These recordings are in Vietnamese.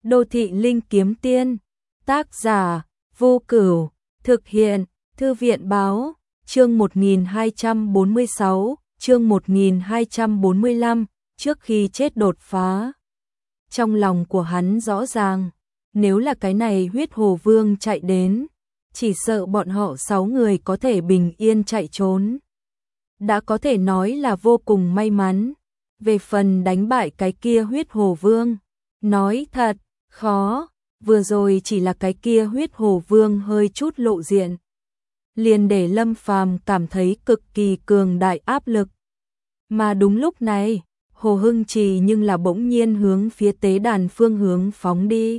Đô thị linh kiếm tiên, tác giả, Vô Cửu, thực hiện, Thư viện báo, chương 1246, chương 1245, trước khi chết đột phá. Trong lòng của hắn rõ ràng, nếu là cái này huyết hồ vương chạy đến, chỉ sợ bọn họ 6 người có thể bình yên chạy trốn. Đã có thể nói là vô cùng may mắn. Về phần đánh bại cái kia huyết hồ vương, nói thật, khó, vừa rồi chỉ là cái kia huyết hồ vương hơi chút lộ diện, liền để Lâm Phàm cảm thấy cực kỳ cường đại áp lực. Mà đúng lúc này, Hồ Hưng Trì nhưng là bỗng nhiên hướng phía tế đàn phương hướng phóng đi.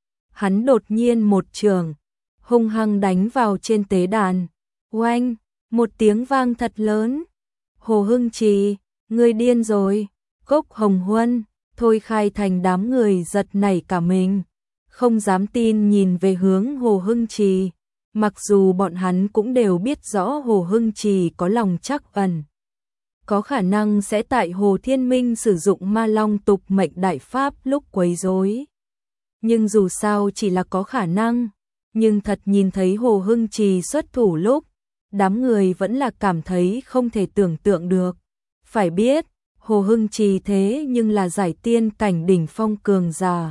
Hắn đột nhiên một chưởng, hung hăng đánh vào trên tế đàn. Oanh, một tiếng vang thật lớn. Hồ Hưng Trì, ngươi điên rồi. Cốc Hồng Huân, Thôi Khai Thành đám người giật nảy cả mình, không dám tin nhìn về hướng Hồ Hưng Trì. Mặc dù bọn hắn cũng đều biết rõ Hồ Hưng Trì có lòng trắc ẩn, có khả năng sẽ tại Hồ Thiên Minh sử dụng Ma Long tục mệnh đại pháp lúc quấy rối. Nhưng dù sao chỉ là có khả năng, nhưng thật nhìn thấy Hồ Hưng Trì xuất thủ lúc, đám người vẫn là cảm thấy không thể tưởng tượng được. Phải biết, Hồ Hưng Trì thế nhưng là giải tiên cảnh đỉnh phong cường giả.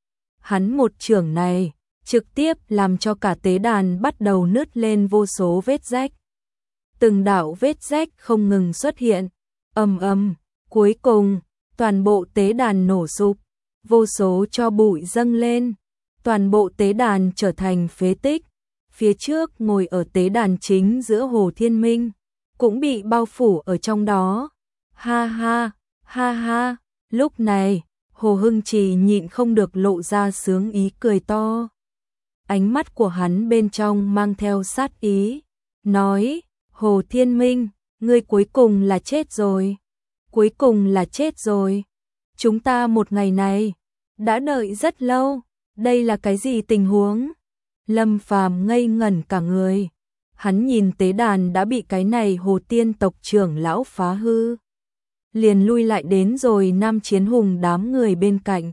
Hắn một chưởng này, trực tiếp làm cho cả tế đàn bắt đầu nứt lên vô số vết rách. Từng đạo vết rách không ngừng xuất hiện, ầm ầm, cuối cùng, toàn bộ tế đàn nổ sụp, vô số tro bụi dâng lên, toàn bộ tế đàn trở thành phế tích. Phía trước ngồi ở tế đàn chính giữa Hồ Thiên Minh, cũng bị bao phủ ở trong đó. Ha ha, ha ha, lúc này, Hồ Hưng Trì nhịn không được lộ ra sướng ý cười to. Ánh mắt của hắn bên trong mang theo sát ý, nói, Hồ Thiên Minh, ngươi cuối cùng là chết rồi, cuối cùng là chết rồi. Chúng ta một ngày này, đã đợi rất lâu, đây là cái gì tình huống? Lâm Phàm ngây ngẩn cả người, hắn nhìn tế đàn đã bị cái này Hồ Tiên tộc trưởng lão phá hư, liền lui lại đến rồi Nam Chiến Hùng đám người bên cạnh.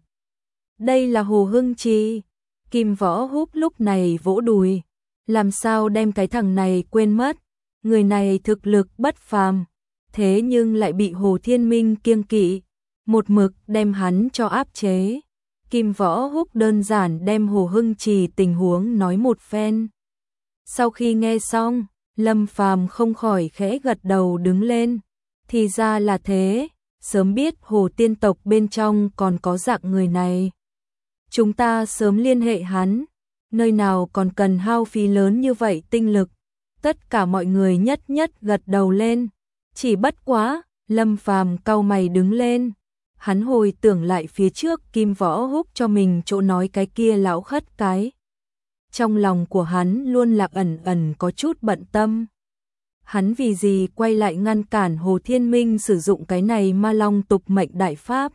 Đây là Hồ Hưng Trì. Kim Võ Húc lúc này vỗ đùi, làm sao đem cái thằng này quên mất, người này thực lực bất phàm, thế nhưng lại bị Hồ Thiên Minh kiêng kỵ, một mực đem hắn cho áp chế. Kim Võ Húc đơn giản đem Hồ Hưng Trì tình huống nói một phen. Sau khi nghe xong, Lâm Phàm không khỏi khẽ gật đầu đứng lên. Thì ra là thế, sớm biết Hồ Tiên tộc bên trong còn có dạng người này. Chúng ta sớm liên hệ hắn, nơi nào còn cần hao phí lớn như vậy tinh lực. Tất cả mọi người nhất nhất gật đầu lên. Chỉ bất quá, Lâm Phàm cau mày đứng lên. Hắn hồi tưởng lại phía trước Kim Võ Húc cho mình chỗ nói cái kia lão khất cái. Trong lòng của hắn luôn là ẩn ẩn có chút bận tâm. Hắn vì gì quay lại ngăn cản Hồ Thiên Minh sử dụng cái này Ma Long tục mệnh đại pháp?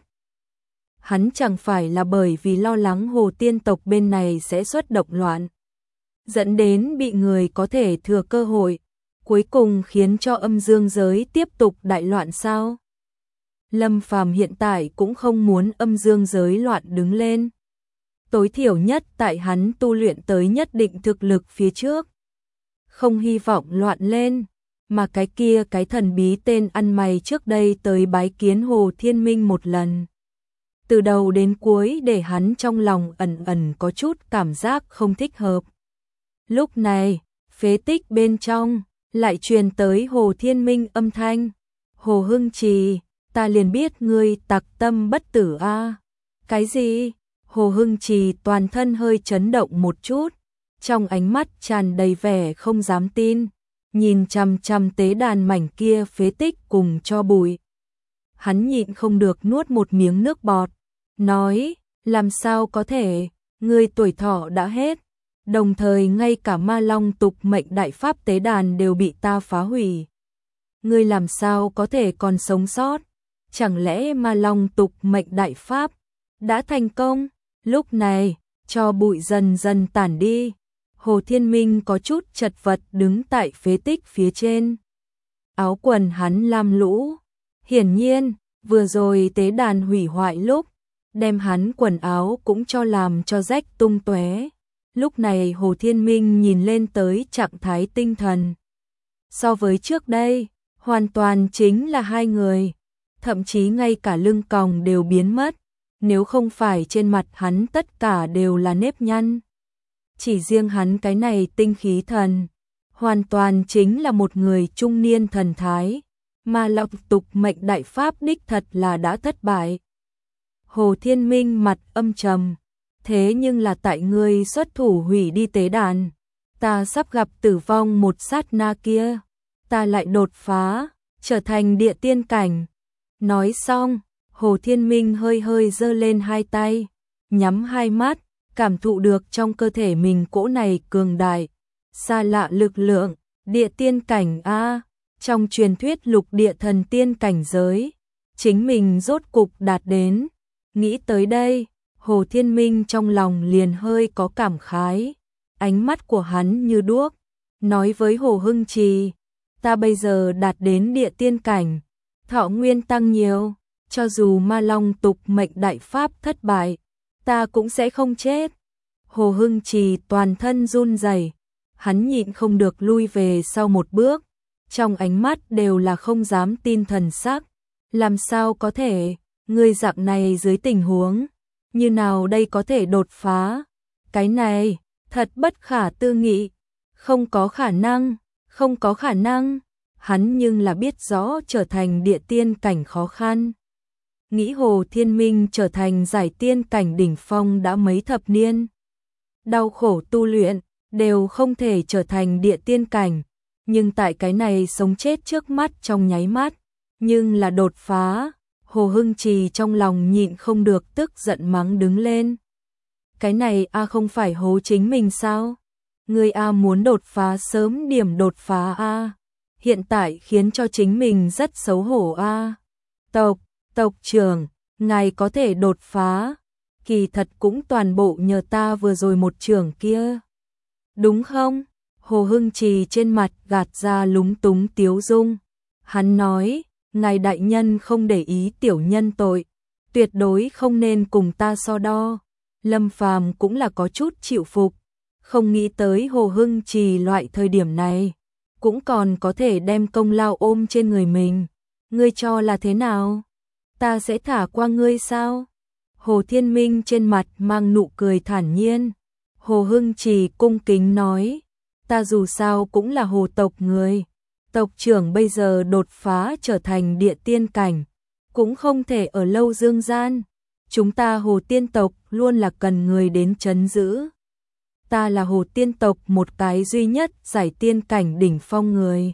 Hắn chẳng phải là bởi vì lo lắng Hồ Tiên tộc bên này sẽ xuất động loạn, dẫn đến bị người có thể thừa cơ hội, cuối cùng khiến cho âm dương giới tiếp tục đại loạn sao? Lâm Phàm hiện tại cũng không muốn âm dương giới loạn đứng lên. Tối thiểu nhất tại hắn tu luyện tới nhất định thực lực phía trước, không hy vọng loạn lên. Mà cái kia cái thần bí tên ăn mày trước đây tới bái kiến Hồ Thiên Minh một lần, từ đầu đến cuối để hắn trong lòng ẩn ẩn có chút cảm giác không thích hợp. Lúc này, phế tích bên trong lại truyền tới Hồ Thiên Minh âm thanh. Hồ Hưng Trì, ta liền biết ngươi tặc tâm bất tử a. Cái gì? Hồ Hưng Trì toàn thân hơi chấn động một chút, trong ánh mắt tràn đầy vẻ không dám tin, nhìn chằm chằm tế đàn mảnh kia phế tích cùng cho bụi. Hắn nhịn không được nuốt một miếng nước bọt, nói, làm sao có thể, ngươi tuổi thọ đã hết, đồng thời ngay cả Ma Long tục mệnh đại pháp tế đàn đều bị ta phá hủy. Ngươi làm sao có thể còn sống sót? Chẳng lẽ Ma Long tục mệnh đại pháp đã thành công? Lúc này, cho bụi dần dần tản đi. Hồ Thiên Minh có chút chật vật đứng tại phế tích phía trên. Áo quần hắn lam lũ. Hiển nhiên, vừa rồi tế đàn hủy hoại lúc, đem hắn quần áo cũng cho làm cho rách tung tóe. Lúc này Hồ Thiên Minh nhìn lên tới trạng thái tinh thần. So với trước đây, hoàn toàn chính là hai người, thậm chí ngay cả lưng còng đều biến mất, nếu không phải trên mặt hắn tất cả đều là nếp nhăn. Chỉ riêng hắn cái này tinh khí thần, hoàn toàn chính là một người trung niên thần thái, mà lọc tục mệnh đại pháp đích thật là đã thất bại. Hồ Thiên Minh mặt âm trầm, thế nhưng là tại ngươi xuất thủ hủy đi tế đàn, ta sắp gặp tử vong một sát na kia, ta lại đột phá, trở thành địa tiên cảnh. Nói xong, Hồ Thiên Minh hơi hơi giơ lên hai tay, nhắm hai mắt, cảm thụ được trong cơ thể mình cỗ này cường đại, xa lạ lực lượng, địa tiên cảnh a, trong truyền thuyết lục địa thần tiên cảnh giới, chính mình rốt cục đạt đến. Nghĩ tới đây, Hồ Thiên Minh trong lòng liền hơi có cảm khái, ánh mắt của hắn như đuốc, nói với Hồ Hưng Trì, ta bây giờ đạt đến địa tiên cảnh, thọ nguyên tăng nhiều, cho dù ma long tục mệnh đại pháp thất bại, ta cũng sẽ không chết. Hồ Hưng Trì toàn thân run rẩy, hắn nhịn không được lui về sau một bước, trong ánh mắt đều là không dám tin thần sắc, làm sao có thể, người dạng này dưới tình huống, như nào đây có thể đột phá, cái này, thật bất khả tư nghị, không có khả năng, không có khả năng, hắn nhưng là biết rõ trở thành địa tiên cảnh khó khăn. Nghĩ Hồ Thiên Minh trở thành giải tiên cảnh đỉnh phong đã mấy thập niên, đau khổ tu luyện, đều không thể trở thành địa tiên cảnh, nhưng tại cái này sống chết trước mắt trong nháy mắt, nhưng là đột phá. Hồ Hưng Trì trong lòng nhịn không được tức giận mắng đứng lên. Cái này a không phải hố chính mình sao? Người a muốn đột phá sớm điểm đột phá a, hiện tại khiến cho chính mình rất xấu hổ a. Tộc trưởng, ngài có thể đột phá, kỳ thật cũng toàn bộ nhờ ta vừa rồi một trường kia. Đúng không? Hồ Hưng Trì trên mặt gạt ra lúng túng tiếu dung. Hắn nói, ngài đại nhân không để ý tiểu nhân tội, tuyệt đối không nên cùng ta so đo. Lâm Phàm cũng là có chút chịu phục, không nghĩ tới Hồ Hưng Trì loại thời điểm này, cũng còn có thể đem công lao ôm trên người mình. Ngươi cho là thế nào? Ta sẽ thả qua ngươi sao? Hồ Thiên Minh trên mặt mang nụ cười thản nhiên. Hồ Hưng Trì cung kính nói, ta dù sao cũng là hồ tộc người. Tộc trưởng bây giờ đột phá trở thành địa tiên cảnh, cũng không thể ở lâu dương gian. Chúng ta Hồ Tiên tộc luôn là cần người đến trấn giữ. Ta là Hồ Tiên tộc một cái duy nhất giải tiên cảnh đỉnh phong người.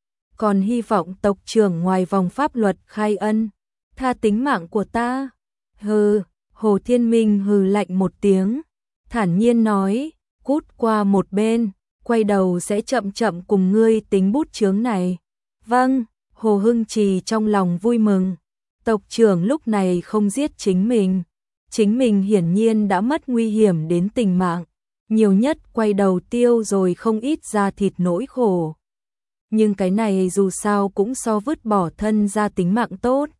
Còn hy vọng tộc trưởng ngoài vòng pháp luật khai ân, tha tính mạng của ta. Hừ, Hồ Thiên Minh hừ lạnh một tiếng, thản nhiên nói, cút qua một bên, quay đầu sẽ chậm chậm cùng ngươi tính bút chướng này. Vâng, Hồ Hưng Trì trong lòng vui mừng. Tộc trưởng lúc này không giết chính mình hiển nhiên đã mất nguy hiểm đến tính mạng, nhiều nhất quay đầu tiêu rồi không ít ra thịt nỗi khổ. Nhưng cái này dù sao cũng so vứt bỏ thân ra tính mạng tốt.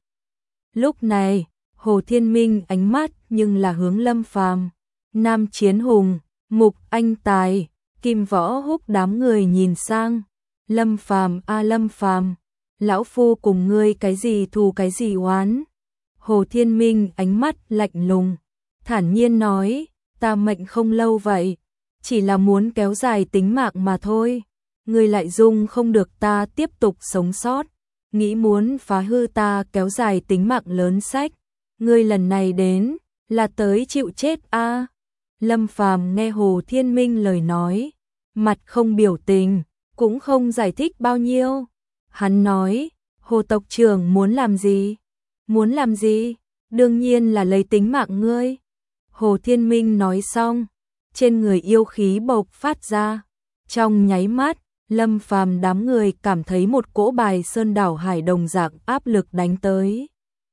Lúc này, Hồ Thiên Minh ánh mắt nhưng là hướng Lâm Phàm, Nam Chiến Hùng, Mục Anh Tài, Kim Võ Húc đám người nhìn sang. Lâm Phàm a Lâm Phàm, lão phu cùng ngươi cái gì thù cái gì oán? Hồ Thiên Minh ánh mắt lạnh lùng, thản nhiên nói, ta mệnh không lâu vậy, chỉ là muốn kéo dài tính mạng mà thôi. Ngươi lại dung không được ta tiếp tục sống sót, nghĩ muốn phá hư ta kéo dài tính mạng lớn sách. Ngươi lần này đến là tới chịu chết a. Lâm Phàm nghe Hồ Thiên Minh lời nói, mặt không biểu tình, cũng không giải thích bao nhiêu. Hắn nói, Hồ tộc trưởng muốn làm gì? Muốn làm gì? Đương nhiên là lấy tính mạng ngươi. Hồ Thiên Minh nói xong, trên người yêu khí bộc phát ra. Trong nháy mắt, Lâm Phàm đám người cảm thấy một cỗ bài sơn đảo hải đồng dạng áp lực đánh tới.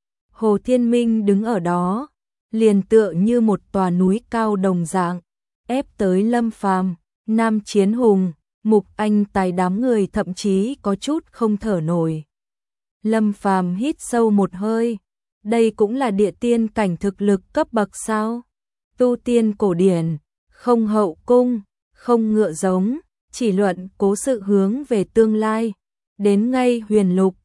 Hồ Thiên Minh đứng ở đó, liền tựa như một tòa núi cao đồng dạng, ép tới Lâm Phàm, Nam Chiến Hùng, Mục Anh Tài đám người thậm chí có chút không thở nổi. Lâm Phàm hít sâu một hơi, Đây cũng là địa tiên cảnh thực lực cấp bậc sao? Tu tiên cổ điển, không hậu cung, không ngựa giống, chỉ luận cố sự hướng về tương lai. Đến ngay huyền lục,